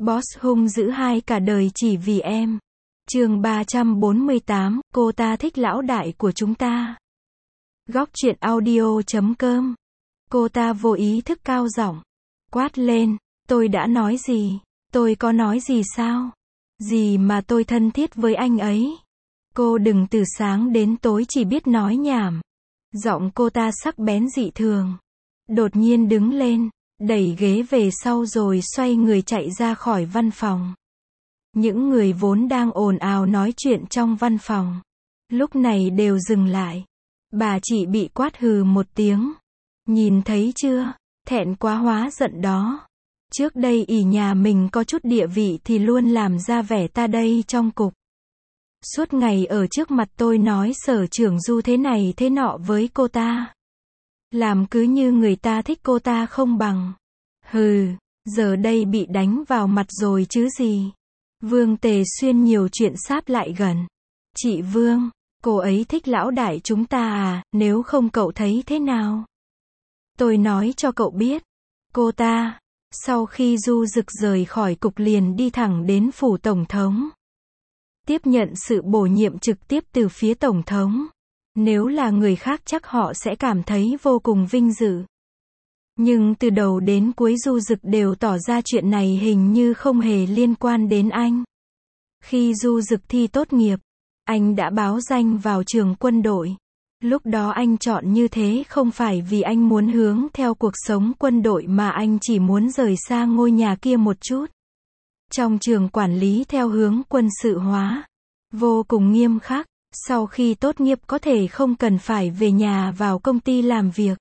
Boss hung dữ hai cả đời chỉ vì em. Chương 348, cô ta thích lão đại của chúng ta. Góc truyện audio.com. Cô ta vô ý thức cao giọng quát lên, tôi đã nói gì? Tôi có nói gì sao? Gì mà tôi thân thiết với anh ấy? Cô đừng từ sáng đến tối chỉ biết nói nhảm. Giọng cô ta sắc bén dị thường. Đột nhiên đứng lên, đẩy ghế về sau rồi xoay người chạy ra khỏi văn phòng. Những người vốn đang ồn ào nói chuyện trong văn phòng, lúc này đều dừng lại. Bà chị bị quát hừ một tiếng. Nhìn thấy chưa? Thẹn quá hóa giận đó. Trước đây ỷ nhà mình có chút địa vị thì luôn làm ra vẻ ta đây trong cục. Suốt ngày ở trước mặt tôi nói sở trưởng Du thế này thế nọ với cô ta. Làm cứ như người ta thích cô ta không bằng. Hừ, giờ đây bị đánh vào mặt rồi chứ gì. Vương Tề Xuyên nhiều chuyện sáp lại gần. Chị Vương, cô ấy thích lão đại chúng ta à, nếu không cậu thấy thế nào? Tôi nói cho cậu biết. Cô ta, sau khi Du Dực rời khỏi cục liền đi thẳng đến phủ tổng thống. Tiếp nhận sự bổ nhiệm trực tiếp từ phía tổng thống. Nếu là người khác chắc họ sẽ cảm thấy vô cùng vinh dự. Nhưng từ đầu đến cuối Du Dực đều tỏ ra chuyện này hình như không hề liên quan đến anh. Khi Du Dực thi tốt nghiệp, anh đã báo danh vào trường quân đội. Lúc đó anh chọn như thế không phải vì anh muốn hướng theo cuộc sống quân đội mà anh chỉ muốn rời xa ngôi nhà kia một chút. Trong trường quản lý theo hướng quân sự hóa, vô cùng nghiêm khắc, sau khi tốt nghiệp có thể không cần phải về nhà vào công ty làm việc.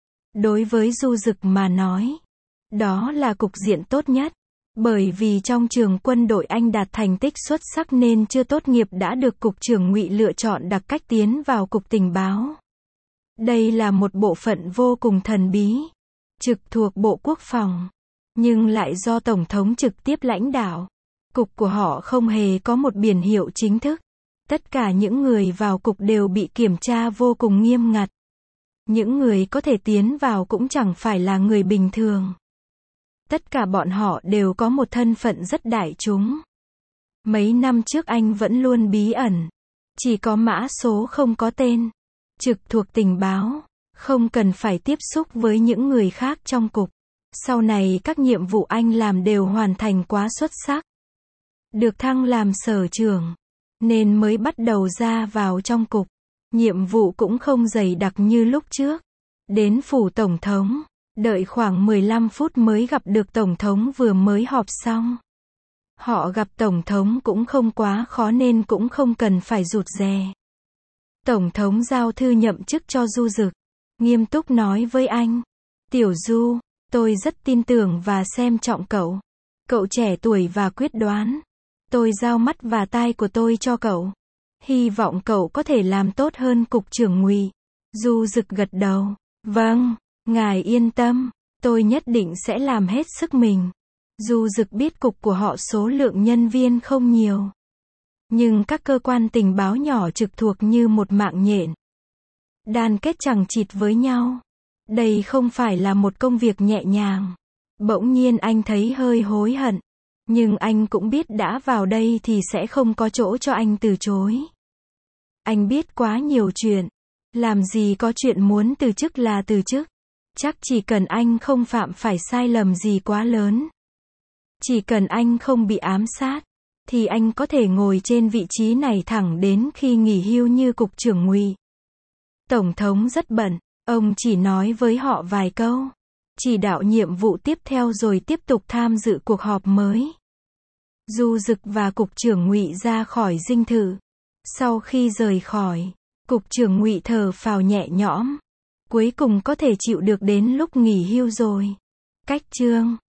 Đối với Du Dực mà nói, đó là cục diện tốt nhất. Bởi vì trong trường quân đội anh đạt thành tích xuất sắc nên chưa tốt nghiệp đã được cục trưởng Ngụy lựa chọn đặc cách tiến vào cục tình báo. Đây là một bộ phận vô cùng thần bí, trực thuộc Bộ Quốc phòng, nhưng lại do Tổng thống trực tiếp lãnh đạo. Cục của họ không hề có một biển hiệu chính thức. Tất cả những người vào cục đều bị kiểm tra vô cùng nghiêm ngặt. Những người có thể tiến vào cũng chẳng phải là người bình thường. Tất cả bọn họ đều có một thân phận rất đại chúng. Mấy năm trước anh vẫn luôn bí ẩn. Chỉ có mã số không có tên. Trực thuộc tình báo. Không cần phải tiếp xúc với những người khác trong cục. Sau này các nhiệm vụ anh làm đều hoàn thành quá xuất sắc. Được thăng làm sở trưởng. Nên mới bắt đầu ra vào trong cục. Nhiệm vụ cũng không dày đặc như lúc trước. Đến phủ tổng thống. Đợi khoảng 15 phút mới gặp được tổng thống vừa mới họp xong. Họ gặp tổng thống cũng không quá khó nên cũng không cần phải rụt rè. Tổng thống giao thư nhậm chức cho Du Dực. Nghiêm túc nói với anh. Tiểu Du, tôi rất tin tưởng và xem trọng cậu. Cậu trẻ tuổi và quyết đoán. Tôi giao mắt và tai của tôi cho cậu. Hy vọng cậu có thể làm tốt hơn cục trưởng Ngụy. Du Dực gật đầu. Vâng. Ngài yên tâm, tôi nhất định sẽ làm hết sức mình. Du Dực biết cục của họ số lượng nhân viên không nhiều. Nhưng các cơ quan tình báo nhỏ trực thuộc như một mạng nhện. Đan kết chằng chịt với nhau. Đây không phải là một công việc nhẹ nhàng. Bỗng nhiên anh thấy hơi hối hận. Nhưng anh cũng biết đã vào đây thì sẽ không có chỗ cho anh từ chối. Anh biết quá nhiều chuyện. Làm gì có chuyện muốn từ chức là từ chức. Chắc chỉ cần anh không phạm phải sai lầm gì quá lớn. Chỉ cần anh không bị ám sát, thì anh có thể ngồi trên vị trí này thẳng đến khi nghỉ hưu như cục trưởng Ngụy. Tổng thống rất bận, ông chỉ nói với họ vài câu. Chỉ đạo nhiệm vụ tiếp theo rồi tiếp tục tham dự cuộc họp mới. Du Dực và cục trưởng Ngụy ra khỏi dinh thự. Sau khi rời khỏi, cục trưởng Ngụy thở phào nhẹ nhõm. Cuối cùng có thể chịu được đến lúc nghỉ hưu rồi. Cách chương